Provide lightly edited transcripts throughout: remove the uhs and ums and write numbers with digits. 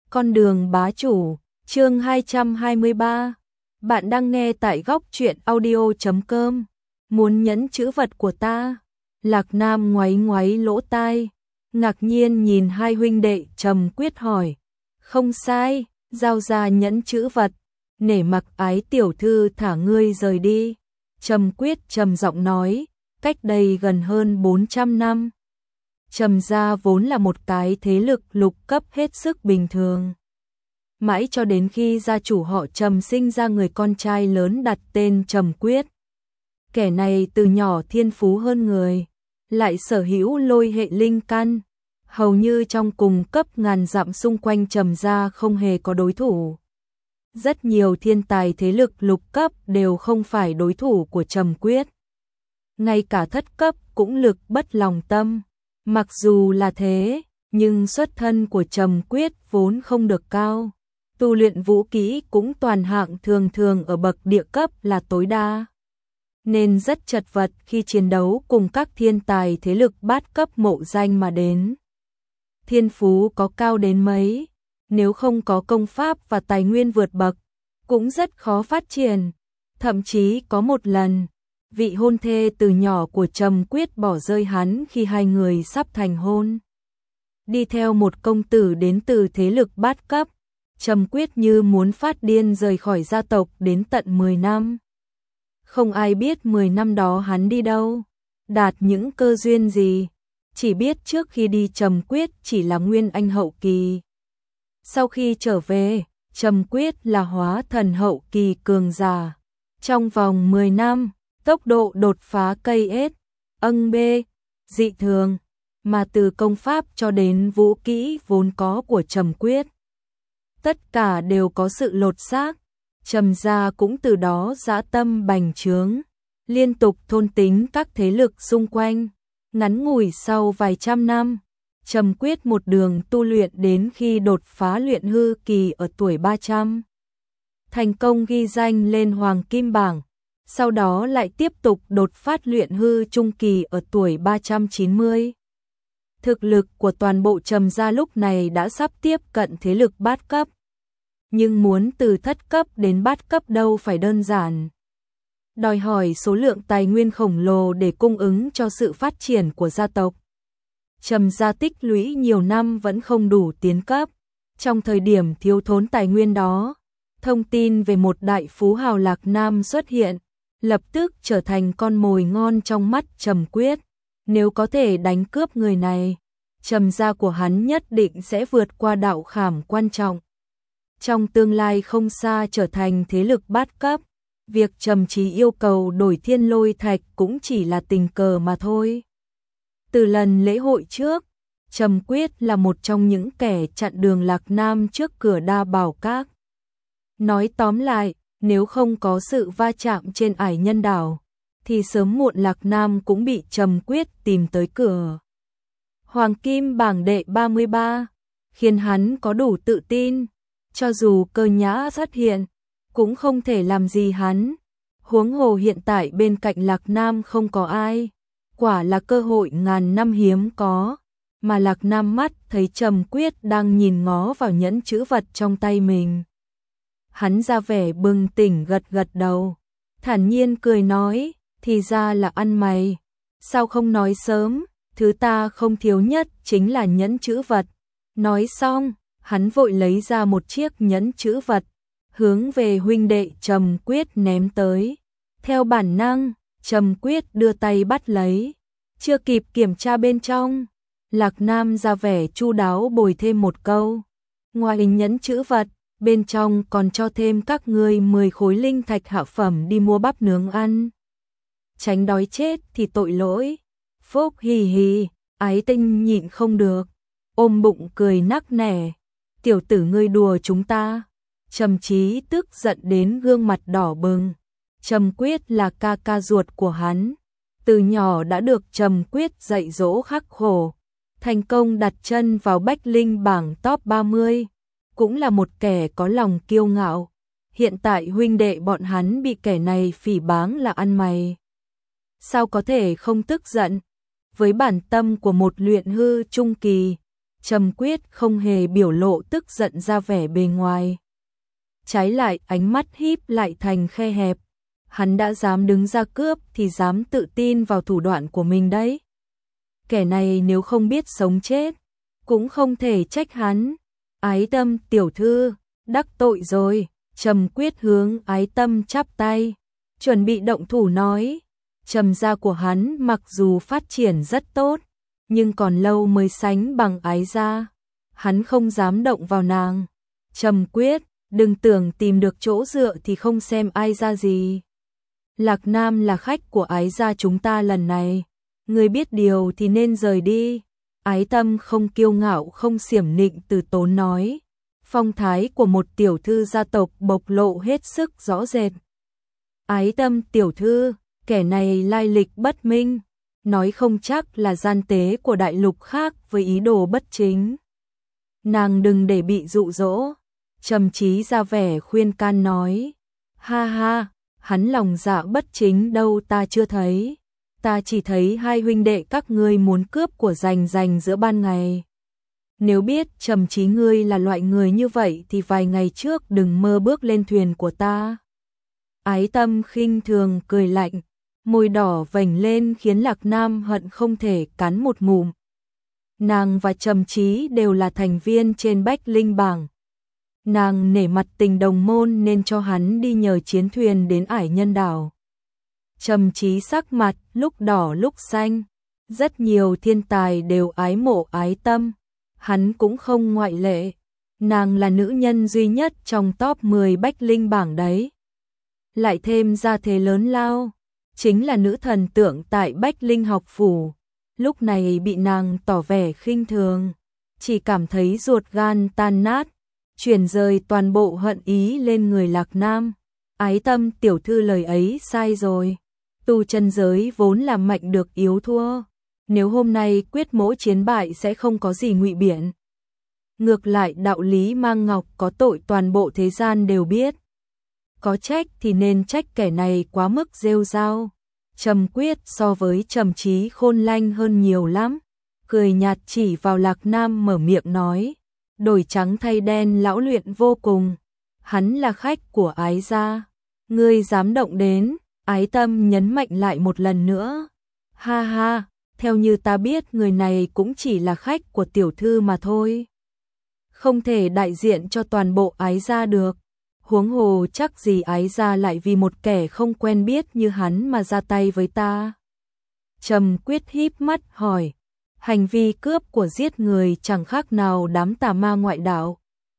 Con đường bá chủ, chương 223. Bạn đang nghe tại góc truyện audio.com. Muốn nhẫn chữ vật của ta? Lạc Nam ngoáy ngoáy lỗ tai, ngạc nhiên nhìn hai huynh đệ Trầm Quyết hỏi. Không sai, giao ra nhẫn chữ vật, nể mặc Ái tiểu thư thả ngươi rời đi. Trầm Quyết trầm giọng nói, cách đây gần hơn 400 năm. Trầm gia vốn là một cái thế lực lục cấp hết sức bình thường. Mãi cho đến khi gia chủ họ Trầm sinh ra người con trai lớn đặt tên Trầm Quyết. Kẻ này từ nhỏ thiên phú hơn người, lại sở hữu lôi hệ linh căn, hầu như trong cùng cấp ngàn dặm xung quanh Trầm gia không hề có đối thủ. Rất nhiều thiên tài thế lực lục cấp đều không phải đối thủ của Trầm Quyết. Ngay cả thất cấp cũng lực bất lòng tâm. Mặc dù là thế, nhưng xuất thân của Trầm Quyết vốn không được cao. Tu luyện vũ kỹ cũng toàn hạng thường thường ở bậc địa cấp là tối đa. Nên rất chật vật khi chiến đấu cùng các thiên tài thế lực bát cấp mộ danh mà đến. Thiên phú có cao đến mấy, nếu không có công pháp và tài nguyên vượt bậc, cũng rất khó phát triển. Thậm chí có một lần, vị hôn thê từ nhỏ của Trầm Quyết bỏ rơi hắn khi hai người sắp thành hôn. Đi theo một công tử đến từ thế lực bát cấp, Trầm Quyết như muốn phát điên rời khỏi gia tộc đến tận 10 năm. Không ai biết 10 năm đó hắn đi đâu, đạt những cơ duyên gì, chỉ biết trước khi đi Trầm Quyết chỉ là nguyên anh hậu kỳ. Sau khi trở về, Trầm Quyết là hóa thần hậu kỳ cường giả. Trong vòng 10 năm, tốc độ đột phá cây âng bê, dị thường, mà từ công pháp cho đến vũ kỹ vốn có của Trầm Quyết. Tất cả đều có sự lột xác, Trầm gia cũng từ đó dã tâm bành trướng, liên tục thôn tính các thế lực xung quanh. Ngắn ngủi sau vài trăm năm, Trầm Quyết một đường tu luyện đến khi đột phá luyện hư kỳ ở tuổi 300. Thành công ghi danh lên Hoàng Kim Bảng. Sau đó lại tiếp tục đột phát luyện hư trung kỳ ở tuổi 390. Thực lực của toàn bộ Trầm gia lúc này đã sắp tiếp cận thế lực bát cấp. Nhưng muốn từ thất cấp đến bát cấp đâu phải đơn giản. Đòi hỏi số lượng tài nguyên khổng lồ để cung ứng cho sự phát triển của gia tộc. Trầm gia tích lũy nhiều năm vẫn không đủ tiến cấp. Trong thời điểm thiếu thốn tài nguyên đó, thông tin về một đại phú hào Lạc Nam xuất hiện, lập tức trở thành con mồi ngon trong mắt Trầm Quyết. Nếu có thể đánh cướp người này, Trầm gia của hắn nhất định sẽ vượt qua đạo khảm quan trọng. Trong tương lai không xa trở thành thế lực bát cấp, việc Trầm Chí yêu cầu đổi thiên lôi thạch cũng chỉ là tình cờ mà thôi. Từ lần lễ hội trước, Trầm Quyết là một trong những kẻ chặn đường Lạc Nam trước cửa Đa Bảo Các. Nói tóm lại, nếu không có sự va chạm trên ải nhân đảo, thì sớm muộn Lạc Nam cũng bị Trầm Quyết tìm tới cửa. Hoàng Kim Bảng đệ 33 khiến hắn có đủ tự tin, cho dù Cơ Nhã xuất hiện, cũng không thể làm gì hắn. Huống hồ hiện tại bên cạnh Lạc Nam không có ai, quả là cơ hội ngàn năm hiếm có, mà Lạc Nam mắt thấy Trầm Quyết đang nhìn ngó vào nhẫn chữ vật trong tay mình. Hắn ra vẻ bừng tỉnh gật gật đầu, thản nhiên cười nói, thì ra là ăn mày, sao không nói sớm, thứ ta không thiếu nhất chính là nhẫn chữ vật. Nói xong, hắn vội lấy ra một chiếc nhẫn chữ vật, hướng về huynh đệ Trầm Quyết ném tới. Theo bản năng, Trầm Quyết đưa tay bắt lấy, chưa kịp kiểm tra bên trong, Lạc Nam ra vẻ chu đáo bồi thêm một câu. Ngoài nhẫn chữ vật, bên trong còn cho thêm các ngươi 10 khối linh thạch hạ phẩm đi mua bắp nướng ăn. Tránh đói chết thì tội lỗi. Phúc hì hì, Ái Tinh nhịn không được, ôm bụng cười nắc nẻ. Tiểu tử ngươi đùa chúng ta. Trầm Chí tức giận đến gương mặt đỏ bừng. Trầm Quyết là ca ca ruột của hắn, từ nhỏ đã được Trầm Quyết dạy dỗ khắc khổ, thành công đặt chân vào Bách Linh bảng top 30, cũng là một kẻ có lòng kiêu ngạo. Hiện tại huynh đệ bọn hắn bị kẻ này phỉ báng là ăn mày, sao có thể không tức giận? Với bản tâm của một luyện hư trung kỳ, Trầm Quyết không hề biểu lộ tức giận ra vẻ bề ngoài. Trái lại ánh mắt híp lại thành khe hẹp. Hắn đã dám đứng ra cướp thì dám tự tin vào thủ đoạn của mình đấy. Kẻ này nếu không biết sống chết, cũng không thể trách hắn. Ái Tâm tiểu thư, đắc tội rồi. Trầm Quyết hướng Ái Tâm chắp tay, chuẩn bị động thủ nói. Trầm gia của hắn mặc dù phát triển rất tốt, nhưng còn lâu mới sánh bằng Ái gia. Hắn không dám động vào nàng. Trầm Quyết, đừng tưởng tìm được chỗ dựa thì không xem ai ra gì. Lạc Nam là khách của Ái gia chúng ta lần này. Người biết điều thì nên rời đi. Ái Tâm không kiêu ngạo không xiểm nịnh từ tốn nói. Phong thái của một tiểu thư gia tộc bộc lộ hết sức rõ rệt. Ái Tâm tiểu thư, kẻ này lai lịch bất minh, nói không chắc là gian tế của đại lục khác với ý đồ bất chính. Nàng đừng để bị dụ dỗ. Trầm Chí ra vẻ khuyên can nói. Ha ha, hắn lòng dạ bất chính đâu ta chưa thấy. Ta chỉ thấy hai huynh đệ các ngươi muốn cướp của Rành giữa ban ngày. Nếu biết Trầm Chí ngươi là loại người như vậy thì vài ngày trước đừng mơ bước lên thuyền của ta. Ái Tâm khinh thường cười lạnh, môi đỏ vành lên khiến Lạc Nam hận không thể cắn một ngụm. Nàng và Trầm Chí đều là thành viên trên Bách Linh bảng. Nàng nể mặt tình đồng môn nên cho hắn đi nhờ chiến thuyền đến Ải Nhân đảo. Trầm Chí sắc mặt lúc đỏ lúc xanh, rất nhiều thiên tài đều ái mộ Ái Tâm, hắn cũng không ngoại lệ. Nàng là nữ nhân duy nhất trong top 10 Bách Linh bảng đấy. Lại thêm gia thế lớn lao, chính là nữ thần tượng tại Bách Linh học phủ. Lúc này bị nàng tỏ vẻ khinh thường, chỉ cảm thấy ruột gan tan nát, chuyển rời toàn bộ hận ý lên người Lạc Nam. Ái Tâm tiểu thư lời ấy sai rồi. Tu chân giới vốn là mạnh được yếu thua. Nếu hôm nay quyết mỗ chiến bại sẽ không có gì ngụy biện. Ngược lại đạo lý mang ngọc có tội toàn bộ thế gian đều biết. Có trách thì nên trách kẻ này quá mức rêu rao. Trầm Quyết so với Trầm Chí khôn lanh hơn nhiều lắm. Cười nhạt chỉ vào Lạc Nam mở miệng nói. Đổi trắng thay đen lão luyện vô cùng. Hắn là khách của Ái gia. Ngươi dám động đến. Ái Tâm nhấn mạnh lại một lần nữa. Ha ha, theo như ta biết người này cũng chỉ là khách của tiểu thư mà thôi. Không thể đại diện cho toàn bộ Ái gia được. Huống hồ chắc gì Ái gia lại vì một kẻ không quen biết như hắn mà ra tay với ta. Trầm Quyết híp mắt hỏi. Hành vi cướp của giết người chẳng khác nào đám tà ma ngoại đạo.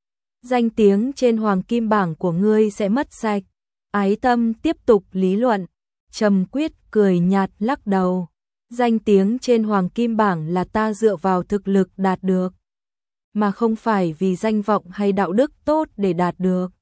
Danh tiếng trên hoàng kim bảng của ngươi sẽ mất sạch. Ái Tâm tiếp tục lý luận. Trầm Quyết cười nhạt lắc đầu. Danh tiếng trên hoàng kim bảng là ta dựa vào thực lực đạt được, mà không phải vì danh vọng hay đạo đức tốt để đạt được.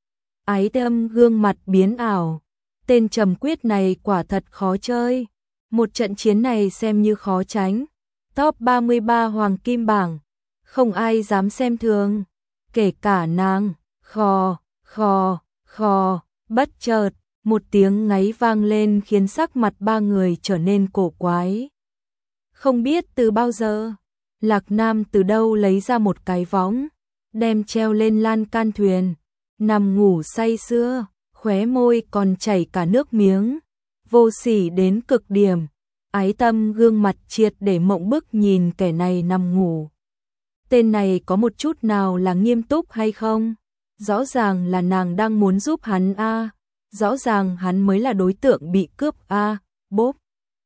Ái Tâm gương mặt biến ảo. Tên Trầm Quyết này quả thật khó chơi. Một trận chiến này xem như khó tránh. Top 33 hoàng kim bảng, không ai dám xem thường, kể cả nàng. Khò, khò, khò. Bất chợt, một tiếng ngáy vang lên khiến sắc mặt ba người trở nên cổ quái. Không biết từ bao giờ, Lạc Nam từ đâu lấy ra một cái võng, đem treo lên lan can thuyền, nằm ngủ say sưa, khóe môi còn chảy cả nước miếng, vô sỉ đến cực điểm. Ái Tâm gương mặt triệt để mộng bức nhìn kẻ này nằm ngủ. Tên này có một chút nào là nghiêm túc hay không? Rõ ràng là nàng đang muốn giúp hắn a, rõ ràng hắn mới là đối tượng bị cướp a. Bốp.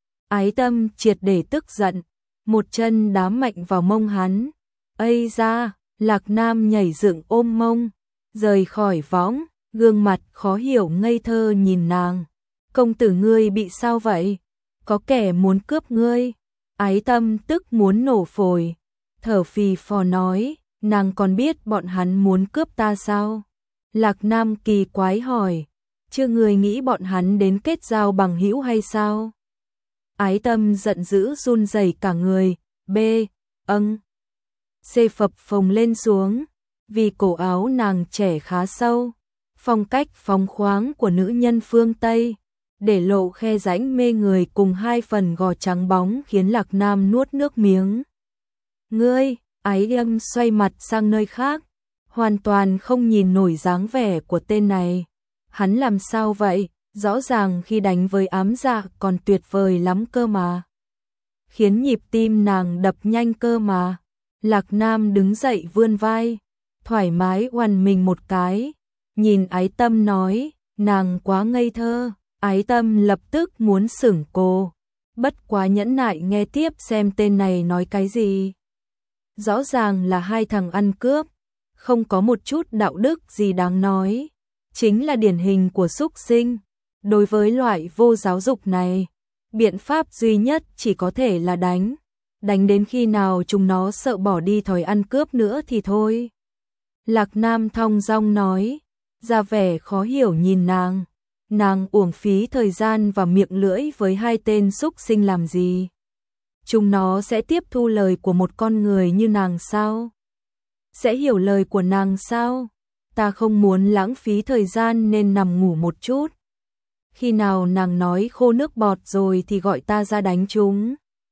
Ái Tâm triệt để tức giận, một chân đá mạnh vào mông hắn. Ây da, Lạc Nam nhảy dựng ôm mông, rời khỏi võng, gương mặt khó hiểu ngây thơ nhìn nàng. Công tử ngươi bị sao vậy? Có kẻ muốn cướp ngươi. Ái Tâm tức muốn nổ phổi, thở phì phò nói. Nàng còn biết bọn hắn muốn cướp ta sao? Lạc Nam kỳ quái hỏi. Chưa người nghĩ bọn hắn đến kết giao bằng hữu hay sao? Ái Tâm giận dữ run rẩy cả người. B. C phập phồng lên xuống. Vì cổ áo nàng trẻ khá sâu, phong cách phóng khoáng của nữ nhân phương Tây, để lộ khe rãnh mê người cùng hai phần gò trắng bóng khiến Lạc Nam nuốt nước miếng. Ngươi, Ái Âm xoay mặt sang nơi khác, hoàn toàn không nhìn nổi dáng vẻ của tên này. Hắn làm sao vậy? Rõ ràng khi đánh với ám dạ còn tuyệt vời lắm cơ mà. Khiến nhịp tim nàng đập nhanh cơ mà. Lạc Nam đứng dậy vươn vai, thoải mái oằn mình một cái, nhìn Ái Tâm nói, nàng quá ngây thơ. Ái Tâm lập tức muốn sửng cô, bất quá nhẫn nại nghe tiếp xem tên này nói cái gì. Rõ ràng là hai thằng ăn cướp, không có một chút đạo đức gì đáng nói, chính là điển hình của súc sinh. Đối với loại vô giáo dục này, biện pháp duy nhất chỉ có thể là đánh. Đánh đến khi nào chúng nó sợ bỏ đi thói ăn cướp nữa thì thôi. Lạc Nam thong dong nói, ra vẻ khó hiểu nhìn nàng. Nàng uổng phí thời gian và miệng lưỡi với hai tên súc sinh làm gì? Chúng nó sẽ tiếp thu lời của một con người như nàng sao? Sẽ hiểu lời của nàng sao? Ta không muốn lãng phí thời gian nên nằm ngủ một chút. Khi nào nàng nói khô nước bọt rồi thì gọi ta ra đánh chúng.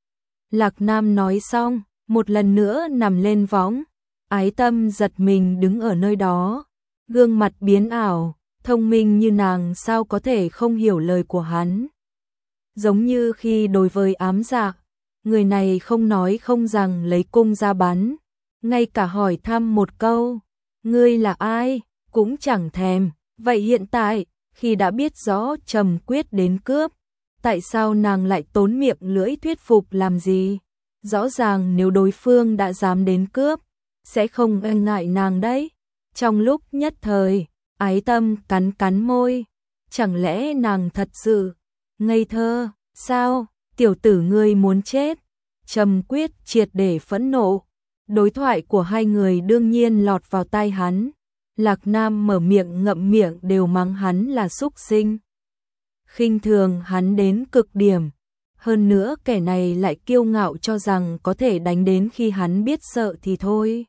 Lạc Nam nói xong, một lần nữa nằm lên võng. Ái Tâm giật mình đứng ở nơi đó, gương mặt biến ảo, thông minh như nàng sao có thể không hiểu lời của hắn. Giống như khi đối với ám dạ, người này không nói không rằng lấy cung ra bắn, ngay cả hỏi thăm một câu, ngươi là ai, cũng chẳng thèm. Vậy hiện tại, khi đã biết rõ Trầm Quyết đến cướp, tại sao nàng lại tốn miệng lưỡi thuyết phục làm gì? Rõ ràng nếu đối phương đã dám đến cướp, sẽ không e ngại nàng đấy. Trong lúc nhất thời, Ái Tâm cắn cắn môi, chẳng lẽ nàng thật sự ngây thơ? Sao, tiểu tử ngươi muốn chết? Trầm Quyết triệt để phẫn nộ. Đối thoại của hai người đương nhiên lọt vào tai hắn. Lạc Nam mở miệng ngậm miệng đều mắng hắn là súc sinh, khinh thường hắn đến cực điểm. Hơn nữa kẻ này lại kiêu ngạo cho rằng có thể đánh đến khi hắn biết sợ thì thôi.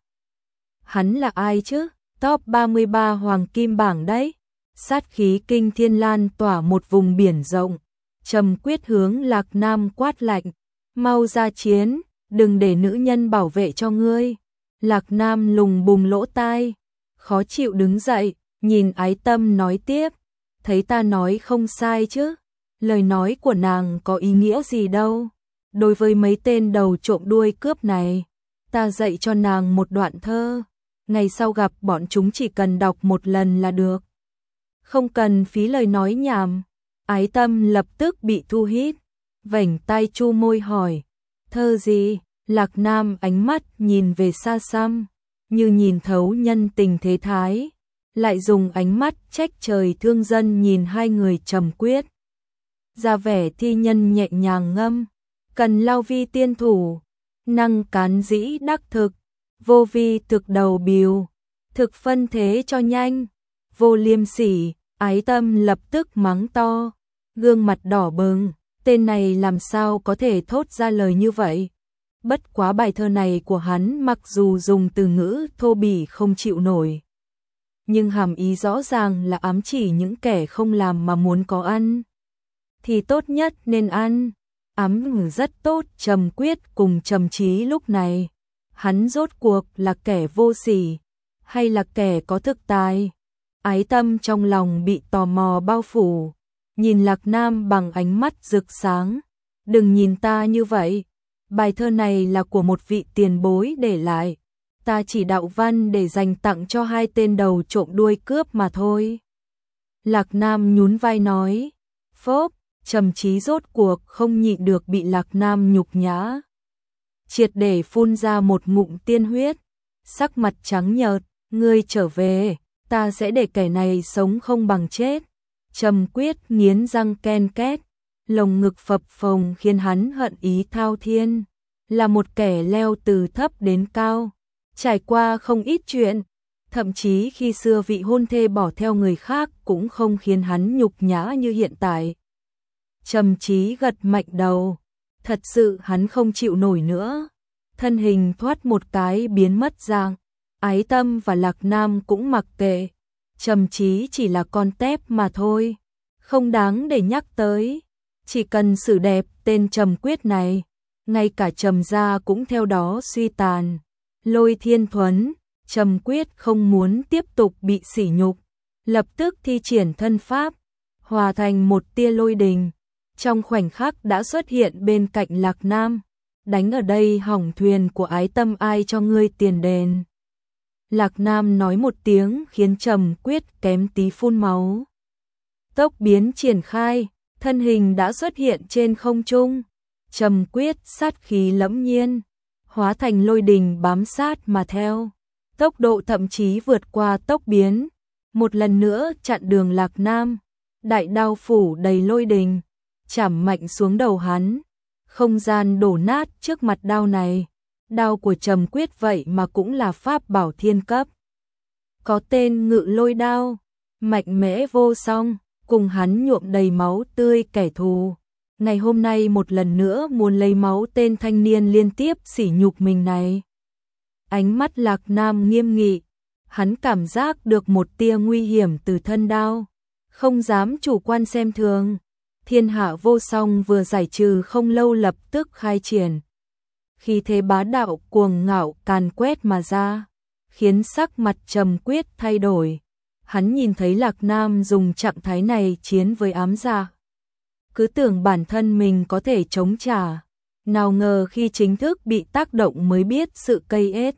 Hắn là ai chứ? Top 33 hoàng kim bảng đấy. Sát khí kinh thiên lan tỏa một vùng biển rộng. Trầm Quyết hướng Lạc Nam quát lạnh, mau ra chiến, đừng để nữ nhân bảo vệ cho ngươi. Lạc Nam lùng bùng lỗ tai, khó chịu đứng dậy, nhìn Ái Tâm nói tiếp, thấy ta nói không sai chứ? Lời nói của nàng có ý nghĩa gì đâu. Đối với mấy tên đầu trộm đuôi cướp này, ta dạy cho nàng một đoạn thơ, ngày sau gặp bọn chúng chỉ cần đọc một lần là được, không cần phí lời nói nhảm. Ái Tâm lập tức bị thu hít, vểnh tay chu môi hỏi, thơ gì? Lạc Nam ánh mắt nhìn về xa xăm, như nhìn thấu nhân tình thế thái, lại dùng ánh mắt trách trời thương dân nhìn hai người Trầm Quyết. Ra vẻ thi nhân nhẹ nhàng ngâm, cần lao vi tiên thủ, năng cán dĩ đắc thực, vô vi thực đầu biều, thực phân thế cho nhanh, vô liêm sỉ. Ái Tâm lập tức mắng to, gương mặt đỏ bừng, tên này làm sao có thể thốt ra lời như vậy. Bất quá bài thơ này của hắn mặc dù dùng từ ngữ thô bỉ không chịu nổi, nhưng hàm ý rõ ràng là ám chỉ những kẻ không làm mà muốn có ăn thì tốt nhất nên ăn. Ám rất tốt Trầm Quyết cùng Trầm Chí lúc này, hắn rốt cuộc là kẻ vô sỉ hay là kẻ có thực tài? Ái Tâm trong lòng bị tò mò bao phủ, nhìn Lạc Nam bằng ánh mắt rực sáng, đừng nhìn ta như vậy, bài thơ này là của một vị tiền bối để lại, ta chỉ đạo văn để dành tặng cho hai tên đầu trộm đuôi cướp mà thôi. Lạc Nam nhún vai nói, phốp. Trầm Chí rốt cuộc không nhịn được bị Lạc Nam nhục nhã, triệt để phun ra một ngụm tiên huyết, sắc mặt trắng nhợt, ngươi trở về, ta sẽ để kẻ này sống không bằng chết. Trầm Quyết nghiến răng ken két, lồng ngực phập phồng khiến hắn hận ý thao thiên, là một kẻ leo từ thấp đến cao, trải qua không ít chuyện, thậm chí khi xưa vị hôn thê bỏ theo người khác cũng không khiến hắn nhục nhã như hiện tại. Trầm Chí gật mạnh đầu, thật sự hắn không chịu nổi nữa, thân hình thoát một cái biến mất dạng. Ái Tâm và Lạc Nam cũng mặc kệ, Trầm Chí chỉ là con tép mà thôi, không đáng để nhắc tới, chỉ cần xử đẹp tên Trầm Quyết này, ngay cả Trầm gia cũng theo đó suy tàn. Lôi Thiên Thuấn, Trầm quyết không muốn tiếp tục bị sỉ nhục, lập tức thi triển thân pháp, hòa thành một tia lôi đình, trong khoảnh khắc đã xuất hiện bên cạnh Lạc Nam, đánh ở đây hỏng thuyền của ái tâm ai cho ngươi tiền đền. Lạc Nam nói một tiếng khiến Trầm quyết kém tí phun máu. Tốc biến triển khai, thân hình đã xuất hiện trên không trung, Trầm quyết sát khí lẫm nhiên, hóa thành lôi đình bám sát mà theo, tốc độ thậm chí vượt qua tốc biến, một lần nữa chặn đường Lạc Nam, đại đao phủ đầy lôi đình, chảm mạnh xuống đầu hắn, không gian đổ nát trước mặt đao này, đao của Trầm quyết vậy mà cũng là pháp bảo thiên cấp. Có tên Ngự Lôi Đao, mạnh mẽ vô song, cùng hắn nhuộm đầy máu tươi kẻ thù. Ngày hôm nay một lần nữa muốn lấy máu tên thanh niên liên tiếp sỉ nhục mình này. Ánh mắt Lạc Nam nghiêm nghị, hắn cảm giác được một tia nguy hiểm từ thân đao, không dám chủ quan xem thường. Thiên hạ vô song vừa giải trừ không lâu lập tức khai triển. Khí thế bá đạo cuồng ngạo càn quét mà ra, khiến sắc mặt Trầm quyết thay đổi. Hắn nhìn thấy Lạc Nam dùng trạng thái này chiến với ám gia, cứ tưởng bản thân mình có thể chống trả, nào ngờ khi chính thức bị tác động mới biết sự cây ết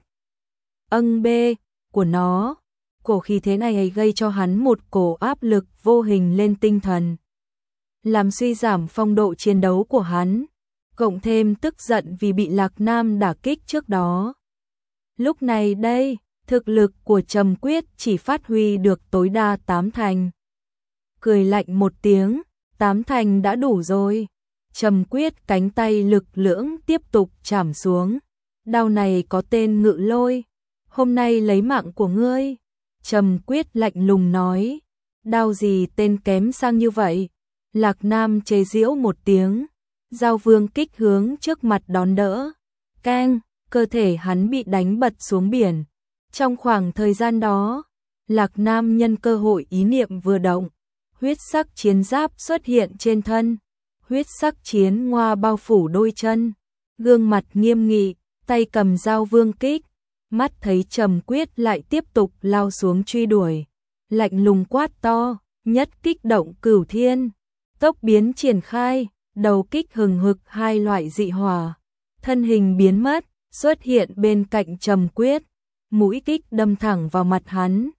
bê của nó. Cổ khí thế này gây cho hắn một cổ áp lực vô hình lên tinh thần, làm suy giảm phong độ chiến đấu của hắn, cộng thêm tức giận vì bị Lạc Nam đả kích trước đó. Lúc này đây, thực lực của Trầm quyết chỉ phát huy được tối đa 8 thành. Cười lạnh một tiếng, 8 thành đã đủ rồi. Trầm quyết cánh tay lực lưỡng tiếp tục chảm xuống. Đao này có tên Ngự Lôi, hôm nay lấy mạng của ngươi. Trầm quyết lạnh lùng nói, đao gì tên kém sang như vậy. Lạc Nam chế giễu một tiếng, giao vương kích hướng trước mặt đón đỡ. Keng, cơ thể hắn bị đánh bật xuống biển. Trong khoảng thời gian đó, Lạc Nam nhân cơ hội ý niệm vừa động, huyết sắc chiến giáp xuất hiện trên thân, huyết sắc chiến ngoa bao phủ đôi chân, gương mặt nghiêm nghị, tay cầm dao vương kích, mắt thấy Trầm quyết lại tiếp tục lao xuống truy đuổi, lạnh lùng quát to, nhất kích động cửu thiên, tốc biến triển khai, đầu kích hừng hực hai loại dị hỏa, thân hình biến mất, xuất hiện bên cạnh Trầm quyết. Mũi kích đâm thẳng vào mặt hắn,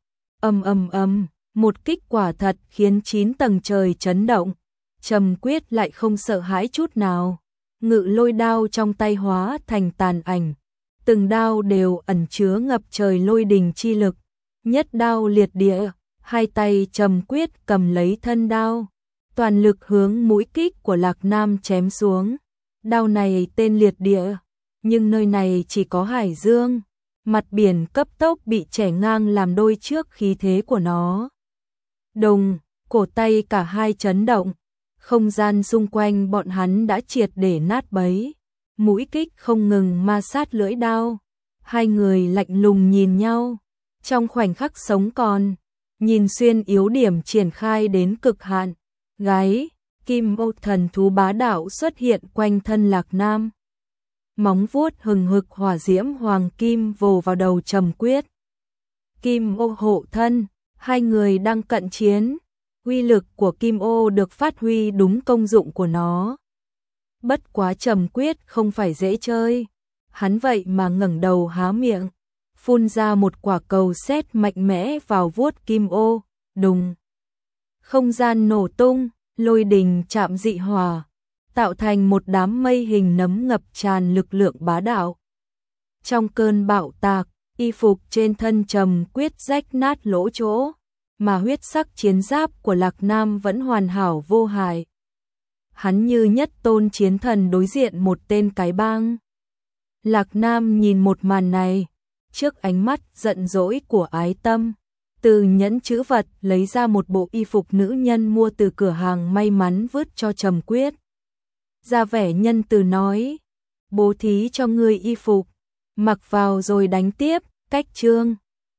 một kích quả thật khiến 9 tầng trời chấn động. Trầm quyết lại không sợ hãi chút nào, Ngự Lôi đao trong tay hóa thành tàn ảnh, từng đao đều ẩn chứa ngập trời lôi đình chi lực, nhất đao liệt địa, hai tay Trầm quyết cầm lấy thân đao, toàn lực hướng mũi kích của Lạc Nam chém xuống. Đao này tên liệt địa, nhưng nơi này chỉ có hải dương. Mặt biển cấp tốc bị chẻ ngang làm đôi trước khí thế của nó. Đồng, cổ tay cả hai chấn động, không gian xung quanh bọn hắn đã triệt để nát bấy, mũi kích không ngừng ma sát lưỡi đao. Hai người lạnh lùng nhìn nhau, trong khoảnh khắc sống còn, nhìn xuyên yếu điểm triển khai đến cực hạn, gáy, kim ô thần thú bá đạo xuất hiện quanh thân Lạc Nam. Móng vuốt hừng hực hỏa diễm hoàng kim vồ vào đầu Trầm quyết. Kim ô hộ thân, hai người đang cận chiến, uy lực của kim ô được phát huy đúng công dụng của nó. Bất quá Trầm quyết không phải dễ chơi, hắn vậy mà ngẩng đầu há miệng, phun ra một quả cầu sét mạnh mẽ vào vuốt kim ô, đùng. Không gian nổ tung, lôi đình chạm dị hỏa, tạo thành một đám mây hình nấm ngập tràn lực lượng bá đạo. Trong cơn bạo tạc, y phục trên thân Trầm quyết rách nát lỗ chỗ, mà huyết sắc chiến giáp của Lạc Nam vẫn hoàn hảo vô hại. Hắn như nhất tôn chiến thần đối diện một tên cái bang. Lạc Nam nhìn một màn này, trước ánh mắt giận dỗi của ái tâm, từ nhẫn chữ vật lấy ra một bộ y phục nữ nhân mua từ cửa hàng may mắn vứt cho Trầm quyết. Ra vẻ nhân từ nói, bố thí cho ngươi y phục, mặc vào rồi đánh tiếp, cách chương.